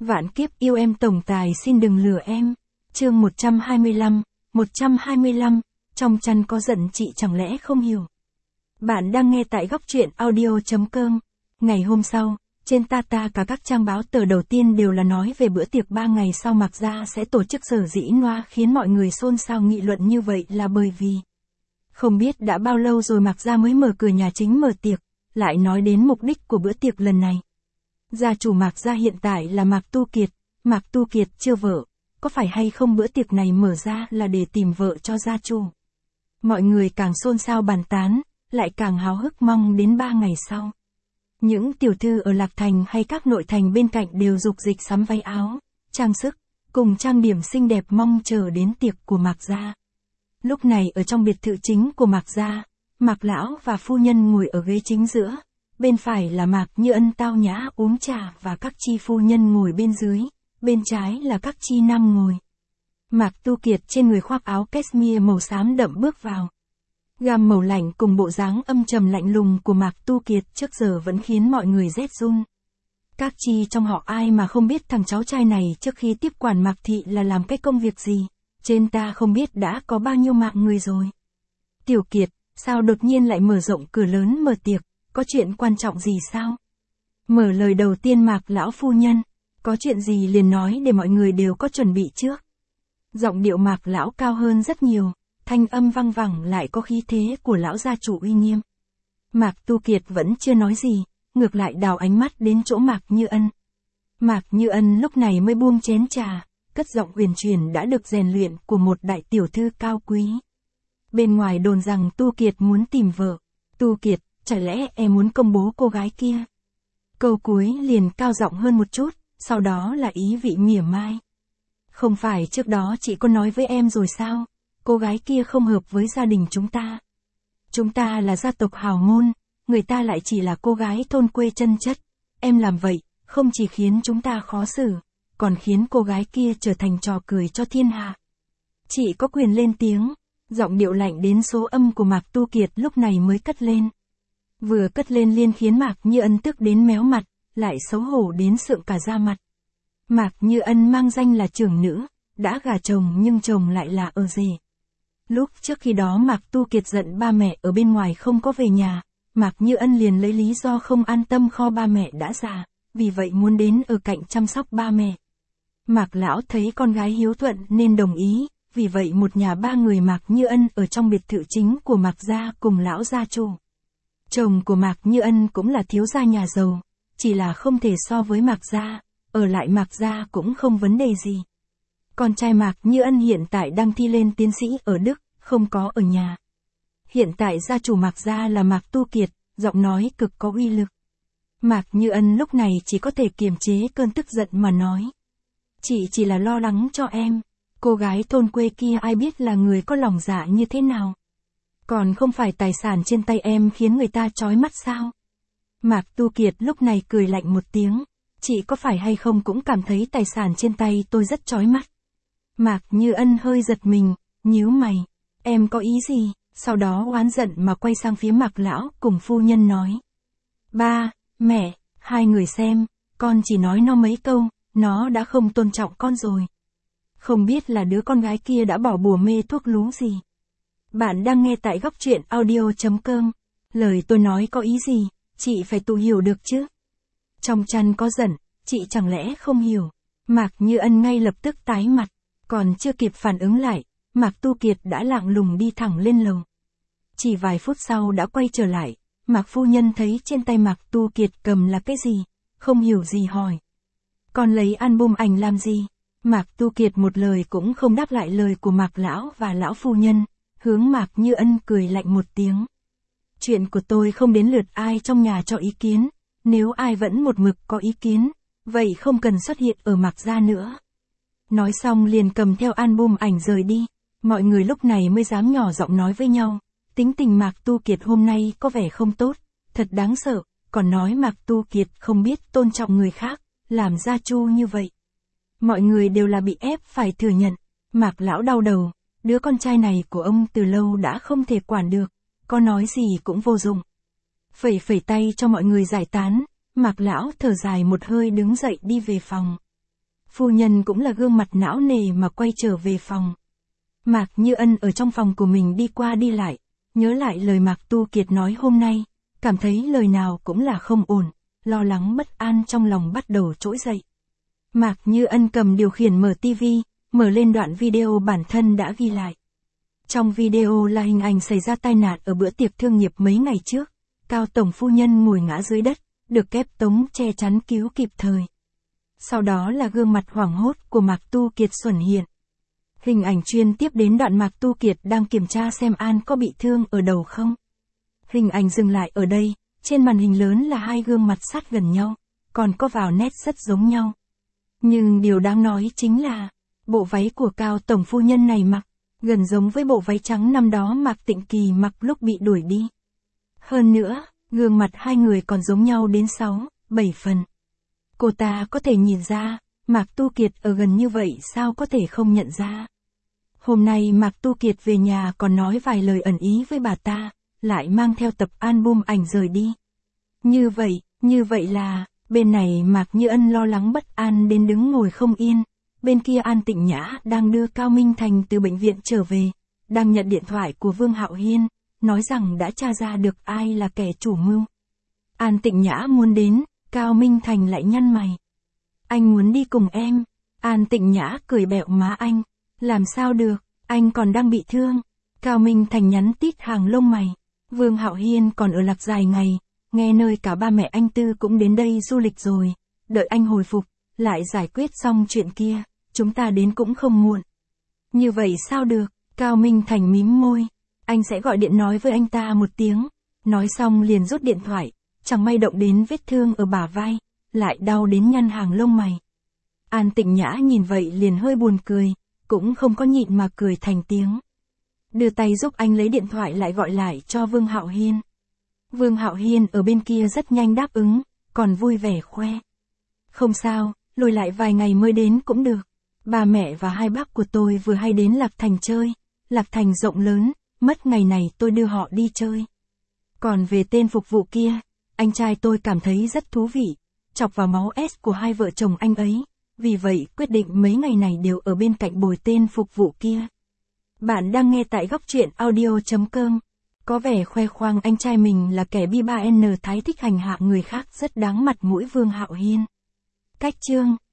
Vạn kiếp yêu em tổng tài xin đừng lừa em. Chương 125, trong chăn có giận chị chẳng lẽ không hiểu. Bạn đang nghe tại góc truyện audio.com. Ngày hôm sau, trên Tata cả các trang báo tờ đầu tiên đều là nói về bữa tiệc 3 ngày sau Mạc Gia sẽ tổ chức. Sở dĩ Noa khiến mọi người xôn xao nghị luận như vậy là bởi vì không biết đã bao lâu rồi Mạc Gia mới mở cửa nhà chính mở tiệc, lại nói đến mục đích của bữa tiệc lần này. Gia chủ Mạc Gia hiện tại là Mạc Tu Kiệt. Mạc Tu Kiệt chưa vợ, có phải hay không bữa tiệc này mở ra là để tìm vợ cho gia chủ. Mọi người càng xôn xao bàn tán, lại càng háo hức mong đến 3 ngày sau. Những tiểu thư ở Lạc Thành hay các nội thành bên cạnh đều dục dịch sắm váy áo, trang sức, cùng trang điểm xinh đẹp mong chờ đến tiệc của Mạc Gia. Lúc này ở trong biệt thự chính của Mạc Gia, Mạc Lão và phu nhân ngồi ở ghế chính giữa, bên phải là Mạc Như Ân tao nhã uống trà và các chi phu nhân ngồi bên dưới, bên trái là các chi nam ngồi. Mạc Tu Kiệt trên người khoác áo cashmere màu xám đậm bước vào. Gam màu lạnh cùng bộ dáng âm trầm lạnh lùng của Mạc Tu Kiệt trước giờ vẫn khiến mọi người rét run. Các chi trong họ ai mà không biết thằng cháu trai này trước khi tiếp quản Mạc Thị là làm cái công việc gì, trên ta không biết đã có bao nhiêu mạng người rồi. Tiểu Kiệt, sao đột nhiên lại mở rộng cửa lớn mở tiệc, có chuyện quan trọng gì sao? Mở lời đầu tiên Mạc Lão phu nhân, có chuyện gì liền nói để mọi người đều có chuẩn bị trước. Giọng điệu Mạc Lão cao hơn rất nhiều, thanh âm vang vẳng lại có khí thế của lão gia chủ uy nghiêm. Mạc Tu Kiệt vẫn chưa nói gì, ngược lại đào ánh mắt đến chỗ Mạc Như Ân. Mạc Như Ân lúc này mới buông chén trà, cất giọng uyển chuyển đã được rèn luyện của một đại tiểu thư cao quý. Bên ngoài đồn rằng Tu Kiệt muốn tìm vợ. Tu Kiệt, chả lẽ em muốn công bố cô gái kia? Câu cuối liền cao giọng hơn một chút, sau đó là ý vị mỉa mai. Không phải trước đó chị có nói với em rồi sao? Cô gái kia không hợp với gia đình chúng ta. Chúng ta là gia tộc hào môn, người ta lại chỉ là cô gái thôn quê chân chất. Em làm vậy, không chỉ khiến chúng ta khó xử, còn khiến cô gái kia trở thành trò cười cho thiên hạ. Chị có quyền lên tiếng. Giọng điệu lạnh đến số âm của Mạc Tu Kiệt lúc này mới cất lên. Vừa cất lên liền khiến Mạc Như Ân tức đến méo mặt, lại xấu hổ đến sượng cả da mặt. Mạc Như Ân mang danh là trưởng nữ, đã gả chồng nhưng chồng lại là ở rể. Lúc trước khi đó Mạc Tu Kiệt giận ba mẹ ở bên ngoài không có về nhà, Mạc Như Ân liền lấy lý do không an tâm kho ba mẹ đã già, vì vậy muốn đến ở cạnh chăm sóc ba mẹ. Mạc Lão thấy con gái hiếu thuận nên đồng ý, vì vậy một nhà ba người Mạc Như Ân ở trong biệt thự chính của Mạc Gia cùng lão gia chủ. Chồng của Mạc Như Ân cũng là thiếu gia nhà giàu, chỉ là không thể so với Mạc Gia, ở lại Mạc Gia cũng không vấn đề gì. Con trai Mạc Như Ân hiện tại đang thi lên tiến sĩ ở Đức, không có ở nhà. Hiện tại gia chủ Mạc Gia là Mạc Tu Kiệt, giọng nói cực có uy lực. Mạc Như Ân lúc này chỉ có thể kiềm chế cơn tức giận mà nói. Chị chỉ là lo lắng cho em, cô gái thôn quê kia ai biết là người có lòng dạ như thế nào. Còn không phải tài sản trên tay em khiến người ta chói mắt sao? Mạc Tu Kiệt lúc này cười lạnh một tiếng. Chị có phải hay không cũng cảm thấy tài sản trên tay tôi rất chói mắt. Mạc Như Ân hơi giật mình, nhíu mày. Em có ý gì? Sau đó oán giận mà quay sang phía Mạc Lão cùng phu nhân nói. Ba, mẹ, hai người xem, con chỉ nói nó mấy câu, nó đã không tôn trọng con rồi. Không biết là đứa con gái kia đã bỏ bùa mê thuốc lú gì. Bạn đang nghe tại góc truyện audio.com. Lời tôi nói có ý gì, chị phải tự hiểu được chứ. Trong chăn có giận, chị chẳng lẽ không hiểu. Mạc Như Ân ngay lập tức tái mặt, còn chưa kịp phản ứng lại, Mạc Tu Kiệt đã lạng lùng đi thẳng lên lầu. Chỉ vài phút sau đã quay trở lại, Mạc phu nhân thấy trên tay Mạc Tu Kiệt cầm là cái gì, không hiểu gì hỏi. Còn lấy album ảnh làm gì? Mạc Tu Kiệt một lời cũng không đáp lại lời của Mạc Lão và Lão phu nhân, hướng Mạc Như Ân cười lạnh một tiếng. Chuyện của tôi không đến lượt ai trong nhà cho ý kiến, nếu ai vẫn một mực có ý kiến, vậy không cần xuất hiện ở Mạc Gia nữa. Nói xong liền cầm theo album ảnh rời đi, mọi người lúc này mới dám nhỏ giọng nói với nhau, tính tình Mạc Tu Kiệt hôm nay có vẻ không tốt, thật đáng sợ, còn nói Mạc Tu Kiệt không biết tôn trọng người khác, làm gia chu như vậy. Mọi người đều là bị ép phải thừa nhận, Mạc Lão đau đầu, đứa con trai này của ông từ lâu đã không thể quản được, có nói gì cũng vô dụng. Phẩy phẩy tay cho mọi người giải tán, Mạc Lão thở dài một hơi đứng dậy đi về phòng. Phu nhân cũng là gương mặt não nề mà quay trở về phòng. Mạc Như Ân ở trong phòng của mình đi qua đi lại, nhớ lại lời Mạc Tu Kiệt nói hôm nay, cảm thấy lời nào cũng là không ổn, lo lắng bất an trong lòng bắt đầu trỗi dậy. Mạc Như Ân cầm điều khiển mở tivi, mở lên đoạn video bản thân đã ghi lại. Trong video là hình ảnh xảy ra tai nạn ở bữa tiệc thương nghiệp mấy ngày trước, Cao tổng phu nhân ngồi ngã dưới đất, được kép tống che chắn cứu kịp thời. Sau đó là gương mặt hoảng hốt của Mạc Tu Kiệt xuất hiện. Hình ảnh chuyên tiếp đến đoạn Mạc Tu Kiệt đang kiểm tra xem An có bị thương ở đầu không. Hình ảnh dừng lại ở đây, trên màn hình lớn là hai gương mặt sát gần nhau, còn có vào nét rất giống nhau. Nhưng điều đáng nói chính là, bộ váy của Cao tổng phu nhân này mặc, gần giống với bộ váy trắng năm đó Mạc Tịnh Kỳ mặc lúc bị đuổi đi. Hơn nữa, gương mặt hai người còn giống nhau đến 6, 7 phần. Cô ta có thể nhìn ra, Mạc Tu Kiệt ở gần như vậy sao có thể không nhận ra. Hôm nay Mạc Tu Kiệt về nhà còn nói vài lời ẩn ý với bà ta, lại mang theo tập album ảnh rời đi. Như vậy là, bên này Mạc Như Ân lo lắng bất an đến đứng ngồi không yên, bên kia An Tịnh Nhã đang đưa Cao Minh Thành từ bệnh viện trở về, đang nhận điện thoại của Vương Hạo Hiên, nói rằng đã tra ra được ai là kẻ chủ mưu. An Tịnh Nhã muốn đến, Cao Minh Thành lại nhăn mày. Anh muốn đi cùng em. An Tịnh Nhã cười bẹo má anh. Làm sao được, anh còn đang bị thương. Cao Minh Thành nhắn tít hàng lông mày. Vương Hạo Hiên còn ở Lạc dài ngày, nghe nơi cả ba mẹ anh Tư cũng đến đây du lịch rồi. Đợi anh hồi phục, lại giải quyết xong chuyện kia, chúng ta đến cũng không muộn. Như vậy sao được, Cao Minh Thành mím môi. Anh sẽ gọi điện nói với anh ta một tiếng. Nói xong liền rút điện thoại, chẳng may động đến vết thương ở bả vai, lại đau đến nhăn hàng lông mày. An Tịnh Nhã nhìn vậy liền hơi buồn cười, cũng không có nhịn mà cười thành tiếng. Đưa tay giúp anh lấy điện thoại lại gọi lại cho Vương Hạo Hiên. Vương Hạo Hiên ở bên kia rất nhanh đáp ứng, còn vui vẻ khoe. Không sao, lùi lại vài ngày mới đến cũng được. Ba mẹ và hai bác của tôi vừa hay đến Lạc Thành chơi. Lạc Thành rộng lớn, mất ngày này tôi đưa họ đi chơi. Còn về tên phục vụ kia, anh trai tôi cảm thấy rất thú vị, chọc vào máu S của hai vợ chồng anh ấy, vì vậy quyết định mấy ngày này đều ở bên cạnh bồi tên phục vụ kia. Bạn đang nghe tại góc truyện audio.com. Có vẻ khoe khoang anh trai mình là kẻ bi 3N thái thích hành hạ người khác rất đáng mặt mũi Vương Hạo Hiên. Cách chương